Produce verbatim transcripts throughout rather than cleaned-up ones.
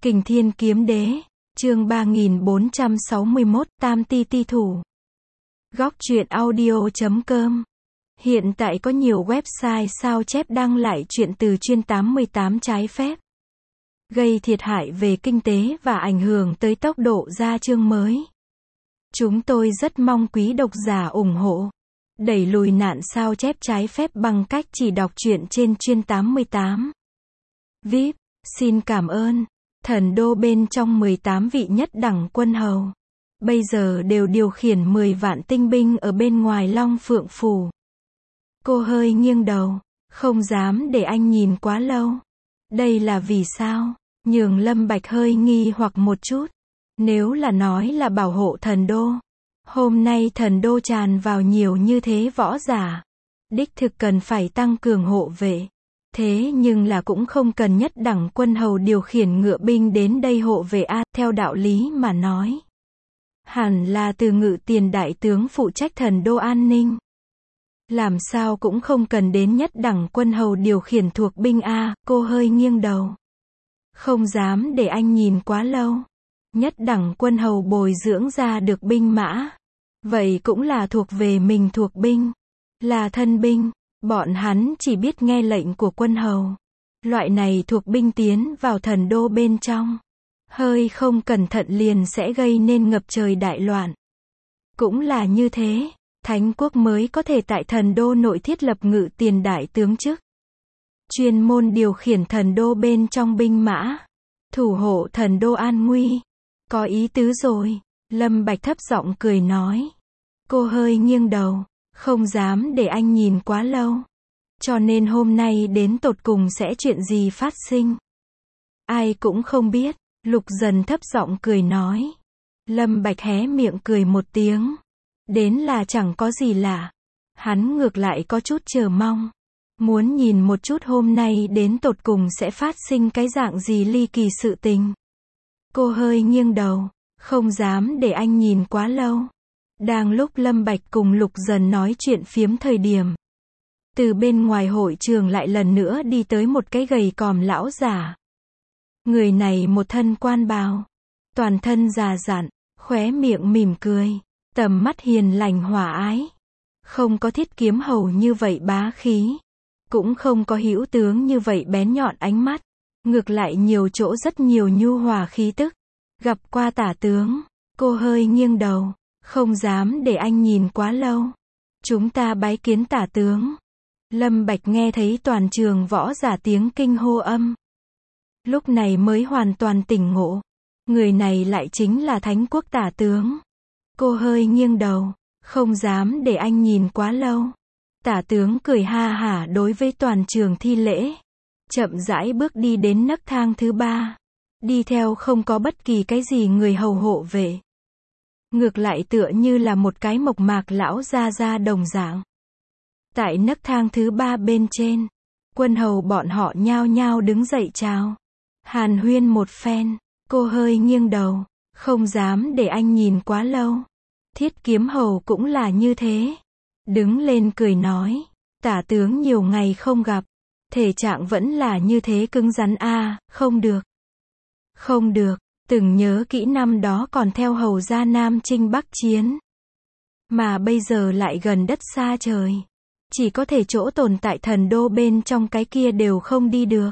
Kình Thiên Kiếm Đế, chương ba nghìn bốn trăm sáu mươi mốt, Tam Ti Ti Thủ. Góc truyện audio chấm com. Hiện tại có nhiều website sao chép đăng lại truyện từ chuyên tám mươi tám trái phép, gây thiệt hại về kinh tế và ảnh hưởng tới tốc độ ra chương mới. Chúng tôi rất mong quý độc giả ủng hộ, đẩy lùi nạn sao chép trái phép bằng cách chỉ đọc truyện trên chuyên tám mươi tám. vê i pê, xin cảm ơn. Thần đô bên trong mười tám vị nhất đẳng quân hầu, bây giờ đều điều khiển mười vạn tinh binh ở bên ngoài Long Phượng Phủ. Cô hơi nghiêng đầu, không dám để anh nhìn quá lâu. Đây là vì sao? Nhường Lâm Bạch hơi nghi hoặc một chút. Nếu là nói là bảo hộ thần đô, hôm nay thần đô tràn vào nhiều như thế võ giả, đích thực cần phải tăng cường hộ vệ. Thế nhưng là cũng không cần nhất đẳng quân hầu điều khiển ngựa binh đến đây hộ vệ a, theo đạo lý mà nói. Hẳn là từ ngự tiền đại tướng phụ trách thần đô an ninh. Làm sao cũng không cần đến nhất đẳng quân hầu điều khiển thuộc binh a, cô hơi nghiêng đầu. Không dám để anh nhìn quá lâu. Nhất đẳng quân hầu bồi dưỡng ra được binh mã, vậy cũng là thuộc về mình thuộc binh, là thân binh. Bọn hắn chỉ biết nghe lệnh của quân hầu. Loại này thuộc binh tiến vào thần đô bên trong, hơi không cẩn thận liền sẽ gây nên ngập trời đại loạn. Cũng là như thế, Thánh quốc mới có thể tại thần đô nội thiết lập ngự tiền đại tướng chức, chuyên môn điều khiển thần đô bên trong binh mã, thủ hộ thần đô an nguy. Có ý tứ rồi, Lâm Bạch thấp giọng cười nói. Cô hơi nghiêng đầu, không dám để anh nhìn quá lâu. Cho nên hôm nay đến tột cùng sẽ chuyện gì phát sinh, ai cũng không biết. Lục Dần thấp giọng cười nói. Lâm Bạch hé miệng cười một tiếng. Đến là chẳng có gì lạ. Hắn ngược lại có chút chờ mong, muốn nhìn một chút hôm nay đến tột cùng sẽ phát sinh cái dạng gì ly kỳ sự tình. Cô hơi nghiêng đầu, không dám để anh nhìn quá lâu. Đang lúc Lâm Bạch cùng Lục Dần nói chuyện phiếm thời điểm, từ bên ngoài hội trường lại lần nữa đi tới một cái gầy còm lão giả. Người này một thân quan bào, toàn thân già dặn, khóe miệng mỉm cười, tầm mắt hiền lành hòa ái. Không có Thiết Kiếm hầu như vậy bá khí, cũng không có Hữu tướng như vậy bén nhọn ánh mắt, ngược lại nhiều chỗ rất nhiều nhu hòa khí tức. Gặp qua Tả tướng, cô hơi nghiêng đầu, không dám để anh nhìn quá lâu. Chúng ta bái kiến Tả tướng. Lâm Bạch nghe thấy toàn trường võ giả tiếng kinh hô âm, lúc này mới hoàn toàn tỉnh ngộ. Người này lại chính là Thánh quốc Tả tướng. Cô hơi nghiêng đầu, không dám để anh nhìn quá lâu. Tả tướng cười ha hả đối với toàn trường thi lễ, chậm rãi bước đi đến nấc thang thứ ba, đi theo không có bất kỳ cái gì người hầu hộ vệ, ngược lại tựa như là một cái mộc mạc lão gia gia đồng dạng. Tại nấc thang thứ ba bên trên, quân hầu bọn họ nhao nhao đứng dậy chào, hàn huyên một phen. Cô hơi nghiêng đầu, không dám để anh nhìn quá lâu. Thiết Kiếm hầu cũng là như thế, đứng lên cười nói. Tả tướng nhiều ngày không gặp, thể trạng vẫn là như thế cứng rắn a. À, không được, không được, từng nhớ kỹ năm đó còn theo hầu gia Nam Chinh Bắc chiến, mà bây giờ lại gần đất xa trời, chỉ có thể chỗ tồn tại thần đô bên trong cái kia đều không đi được.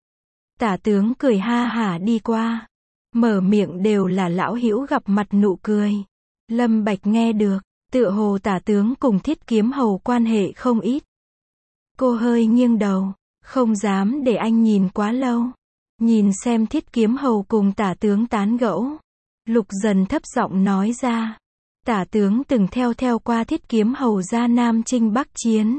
Tả tướng cười ha hả đi qua, mở miệng đều là lão hữu gặp mặt nụ cười. Lâm Bạch nghe được, tựa hồ Tả tướng cùng Thiết Kiếm hầu quan hệ không ít. Cô hơi nghiêng đầu, không dám để anh nhìn quá lâu. Nhìn xem Thiết Kiếm hầu cùng Tả tướng tán gẫu, Lục Dần thấp giọng nói ra. Tả tướng từng theo theo qua Thiết Kiếm hầu ra Nam Chinh Bắc chiến,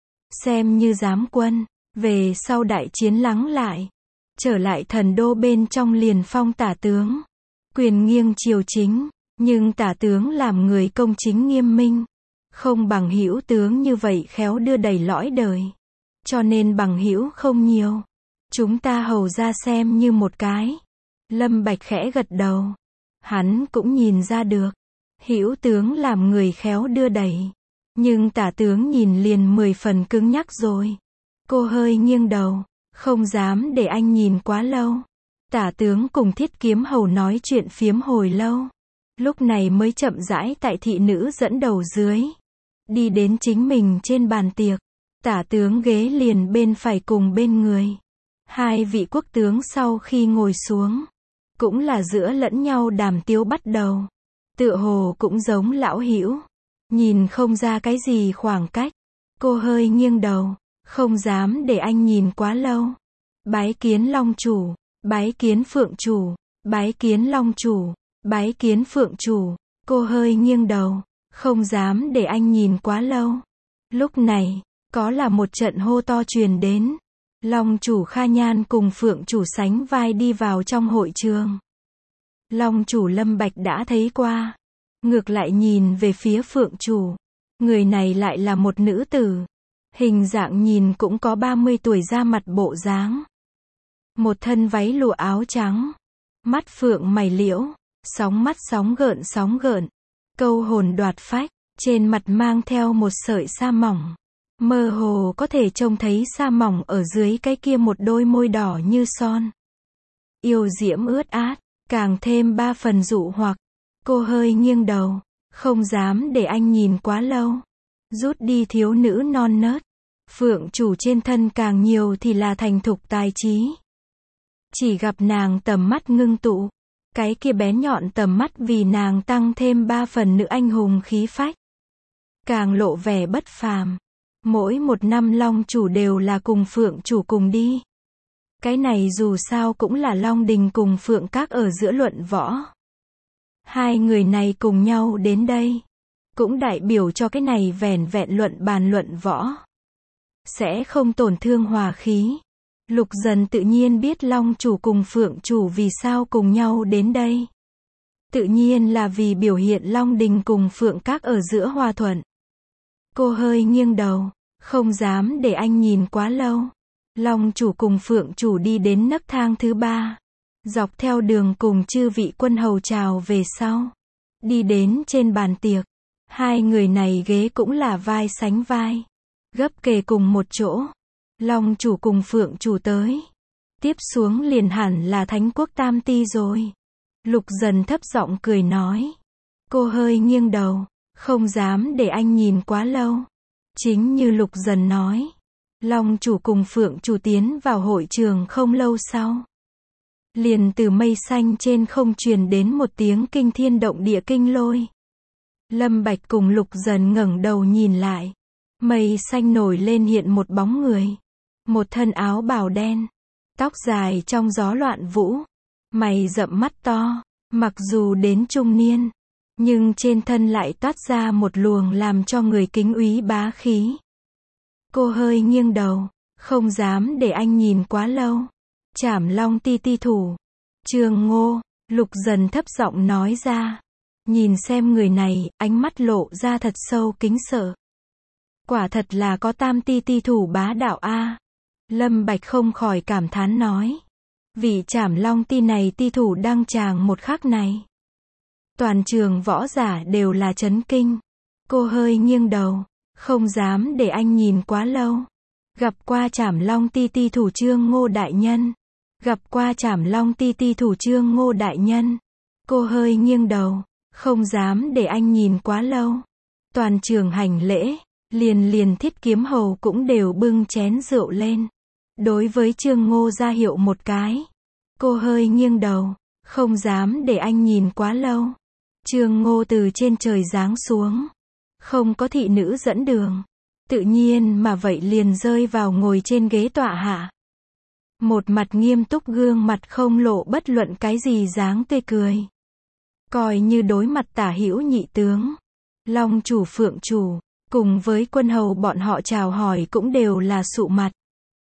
xem như giám quân, về sau đại chiến lắng lại, trở lại thần đô bên trong liền phong Tả tướng, quyền nghiêng triều chính. Nhưng Tả tướng làm người công chính nghiêm minh, không bằng Hữu tướng như vậy khéo đưa đẩy lõi đời, cho nên bằng hữu không nhiều. Chúng ta hầu ra xem như một cái. Lâm Bạch khẽ gật đầu, hắn cũng nhìn ra được, Hữu tướng làm người khéo đưa đẩy, nhưng Tả tướng nhìn liền mười phần cứng nhắc rồi. Cô hơi nghiêng đầu, không dám để anh nhìn quá lâu. Tả tướng cùng Thiết Kiếm Hầu nói chuyện phiếm hồi lâu. Lúc này mới chậm rãi tại thị nữ dẫn đầu dưới. Đi đến chính mình trên bàn tiệc. Tả tướng ghế liền bên phải cùng bên người. Hai vị quốc tướng sau khi ngồi xuống. Cũng là giữa lẫn nhau đàm tiếu bắt đầu. Tựa hồ cũng giống lão hữu. Nhìn không ra cái gì khoảng cách. Cô hơi nghiêng đầu. Không dám để anh nhìn quá lâu. Bái kiến Long chủ. Bái kiến Phượng chủ. Bái kiến Long chủ. Bái kiến Phượng chủ. Cô hơi nghiêng đầu. Không dám để anh nhìn quá lâu. Lúc này, có là một trận hô to truyền đến. Long chủ Kha Nhan cùng Phượng chủ sánh vai đi vào trong hội trường. Long chủ Lâm Bạch đã thấy qua. Ngược lại nhìn về phía Phượng chủ. Người này lại là một nữ tử. Hình dạng nhìn cũng có ba mươi tuổi ra mặt bộ dáng. Một thân váy lụa áo trắng. Mắt phượng mày liễu. Sóng mắt sóng gợn sóng gợn. Câu hồn đoạt phách. Trên mặt mang theo một sợi sa mỏng. Mơ hồ có thể trông thấy sa mỏng ở dưới cái kia một đôi môi đỏ như son. Yêu diễm ướt át. Càng thêm ba phần dụ hoặc. Cô hơi nghiêng đầu. Không dám để anh nhìn quá lâu. Rút đi thiếu nữ non nớt. Phượng chủ trên thân càng nhiều thì là thành thục tài trí. Chỉ gặp nàng tầm mắt ngưng tụ. Cái kia bén nhọn tầm mắt vì nàng tăng thêm ba phần nữ anh hùng khí phách. Càng lộ vẻ bất phàm. Mỗi một năm Long chủ đều là cùng Phượng chủ cùng đi. Cái này dù sao cũng là Long đình cùng Phượng các ở giữa luận võ. Hai người này cùng nhau đến đây. Cũng đại biểu cho cái này vẻn vẹn luận bàn luận võ. Sẽ không tổn thương hòa khí. Lục Dần tự nhiên biết Long chủ cùng Phượng chủ vì sao cùng nhau đến đây. Tự nhiên là vì biểu hiện Long đình cùng Phượng các ở giữa hòa thuận. Cô hơi nghiêng đầu. Không dám để anh nhìn quá lâu. Long chủ cùng Phượng chủ đi đến nấc thang thứ ba. Dọc theo đường cùng chư vị quân hầu chào về sau. Đi đến trên bàn tiệc. Hai người này ghế cũng là vai sánh vai. Gấp kề cùng một chỗ. Long chủ cùng Phượng chủ tới. Tiếp xuống liền hẳn là Thánh quốc Tam Ti rồi. Lục Dần thấp giọng cười nói. Cô hơi nghiêng đầu. Không dám để anh nhìn quá lâu. Chính như Lục Dần nói. Long chủ cùng Phượng chủ tiến vào hội trường không lâu sau. Liền từ mây xanh trên không truyền đến một tiếng kinh thiên động địa kinh lôi. Lâm Bạch cùng Lục Dần ngẩng đầu nhìn lại. Mây xanh nổi lên hiện một bóng người. Một thân áo bào đen. Tóc dài trong gió loạn vũ. Mày rậm mắt to. Mặc dù đến trung niên. Nhưng trên thân lại toát ra một luồng làm cho người kính úy bá khí. Cô hơi nghiêng đầu. Không dám để anh nhìn quá lâu. Trảm Long ti ti thủ. Trương Ngô. Lục Dần thấp giọng nói ra. Nhìn xem người này, ánh mắt lộ ra thật sâu kính sợ. Quả thật là có tam ti ti thủ bá đạo a. Lâm Bạch không khỏi cảm thán nói. Vị Trảm Long ti này ti thủ đăng tràng một khắc này. Toàn trường võ giả đều là chấn kinh. Cô hơi nghiêng đầu. Không dám để anh nhìn quá lâu. Gặp qua Trảm Long ti ti thủ Trương Ngô đại nhân. Gặp qua Trảm Long ti ti thủ Trương Ngô đại nhân. Cô hơi nghiêng đầu. Không dám để anh nhìn quá lâu. Toàn trường hành lễ. Liền liền Thiết Kiếm Hầu cũng đều bưng chén rượu lên. Đối với Trương Ngô ra hiệu một cái. Cô hơi nghiêng đầu. Không dám để anh nhìn quá lâu. Trương Ngô từ trên trời giáng xuống. Không có thị nữ dẫn đường. Tự nhiên mà vậy liền rơi vào ngồi trên ghế tọa hạ. Một mặt nghiêm túc gương mặt không lộ bất luận cái gì dáng tươi cười. Coi như đối mặt Tả hữu nhị tướng. Long chủ Phượng chủ. Cùng với quân hầu bọn họ chào hỏi cũng đều là sụ mặt.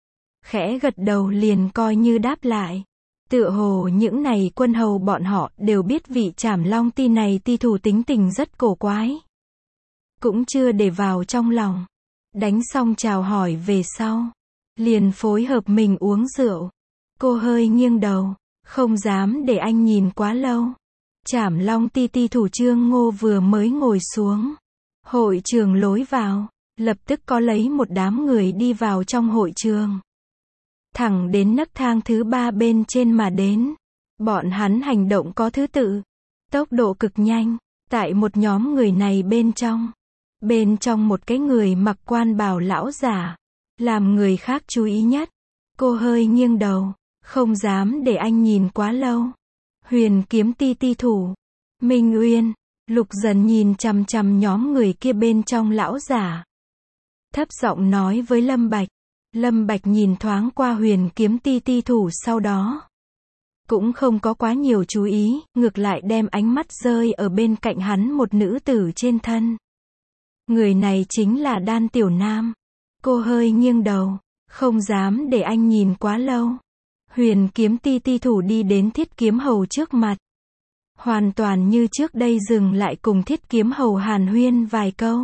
Khẽ gật đầu liền coi như đáp lại. Tựa hồ những này quân hầu bọn họ đều biết vị Trảm Long ti này ti thủ tính tình rất cổ quái. Cũng chưa để vào trong lòng. Đánh xong chào hỏi về sau. Liền phối hợp mình uống rượu. Cô hơi nghiêng đầu. Không dám để anh nhìn quá lâu. Trảm Long ti ti thủ Trương Ngô vừa mới ngồi xuống. Hội trường lối vào. Lập tức có lấy một đám người đi vào trong hội trường. thẳng đến nấc thang thứ ba bên trên mà đến. Bọn hắn hành động có thứ tự, tốc độ cực nhanh. Tại một nhóm người này bên trong, bên trong một cái người mặc quan bào lão giả, làm người khác chú ý nhất. Cô hơi nghiêng đầu, không dám để anh nhìn quá lâu. Huyền kiếm ti ti thủ, Minh Uyên. Lục Dần nhìn chằm chằm nhóm người kia bên trong lão giả, thấp giọng nói với Lâm Bạch. Lâm Bạch nhìn thoáng qua huyền kiếm ti ti thủ, sau đó cũng không có quá nhiều chú ý, ngược lại đem ánh mắt rơi ở bên cạnh hắn một nữ tử trên thân. Người này chính là Đan Tiểu Nam. Cô hơi nghiêng đầu, không dám để anh nhìn quá lâu. Huyền kiếm ti ti thủ đi đến Thiết Kiếm Hầu trước mặt, hoàn toàn như trước đây dừng lại cùng Thiết Kiếm Hầu hàn huyên vài câu.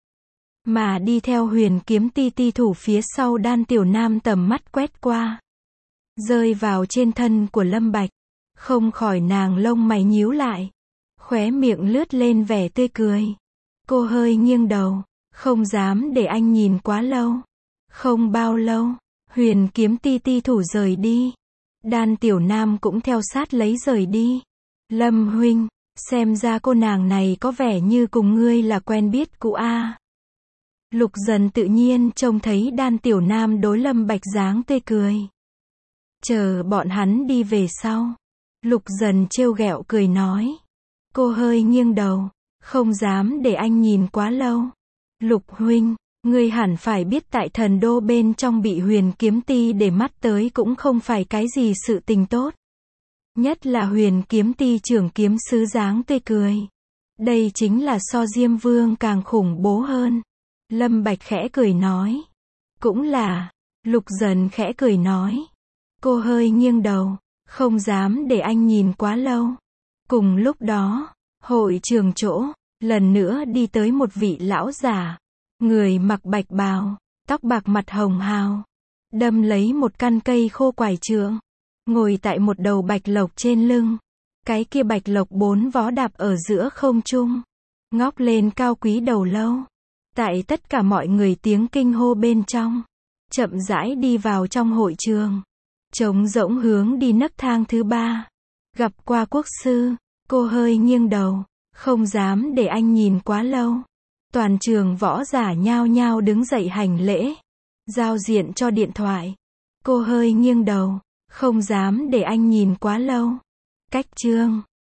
Mà đi theo huyền kiếm ti ti thủ phía sau Đan Tiểu Nam tầm mắt quét qua, rơi vào trên thân của Lâm Bạch, không khỏi nàng lông mày nhíu lại, khóe miệng lướt lên vẻ tươi cười. Cô hơi nghiêng đầu, không dám để anh nhìn quá lâu. Không bao lâu, huyền kiếm ti ti thủ rời đi. Đan Tiểu Nam cũng theo sát lấy rời đi. Lâm huynh, xem ra cô nàng này có vẻ như cùng ngươi là quen biết cũ a. Lục Dần tự nhiên trông thấy Đan Tiểu Nam đối Lâm Bạch dáng tươi cười. Chờ bọn hắn đi về sau, Lục Dần trêu ghẹo cười nói. Cô hơi nghiêng đầu, không dám để anh nhìn quá lâu. Lục huynh, ngươi hẳn phải biết tại thần đô bên trong bị huyền kiếm ti để mắt tới cũng không phải cái gì sự tình tốt. Nhất là huyền kiếm ti trưởng kiếm sứ dáng tươi cười. Đây chính là so Diêm Vương càng khủng bố hơn. Lâm Bạch khẽ cười nói. Cũng là. Lục Dần khẽ cười nói. Cô hơi nghiêng đầu, không dám để anh nhìn quá lâu. Cùng lúc đó, hội trường chỗ, lần nữa đi tới một vị lão giả. Người mặc bạch bào, tóc bạc mặt hồng hào, đâm lấy một căn cây khô quải trượng, ngồi tại một đầu bạch lộc trên lưng. Cái kia bạch lộc bốn vó đạp ở giữa không trung, ngóc lên cao quý đầu lâu. Tại tất cả mọi người tiếng kinh hô bên trong, chậm rãi đi vào trong hội trường, trống rỗng hướng đi nấc thang thứ ba. Gặp qua quốc sư, cô hơi nghiêng đầu, không dám để anh nhìn quá lâu. Toàn trường võ giả nhao nhao đứng dậy hành lễ, giao diện cho điện thoại. Cô hơi nghiêng đầu, không dám để anh nhìn quá lâu. Cách chương